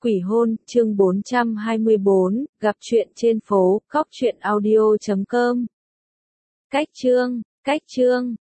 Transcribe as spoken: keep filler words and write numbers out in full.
Quỷ hôn, chương bốn trăm hai mươi bốn, gặp chuyện trên phố, cóc truyện audio chấm com. Cách chương, cách chương,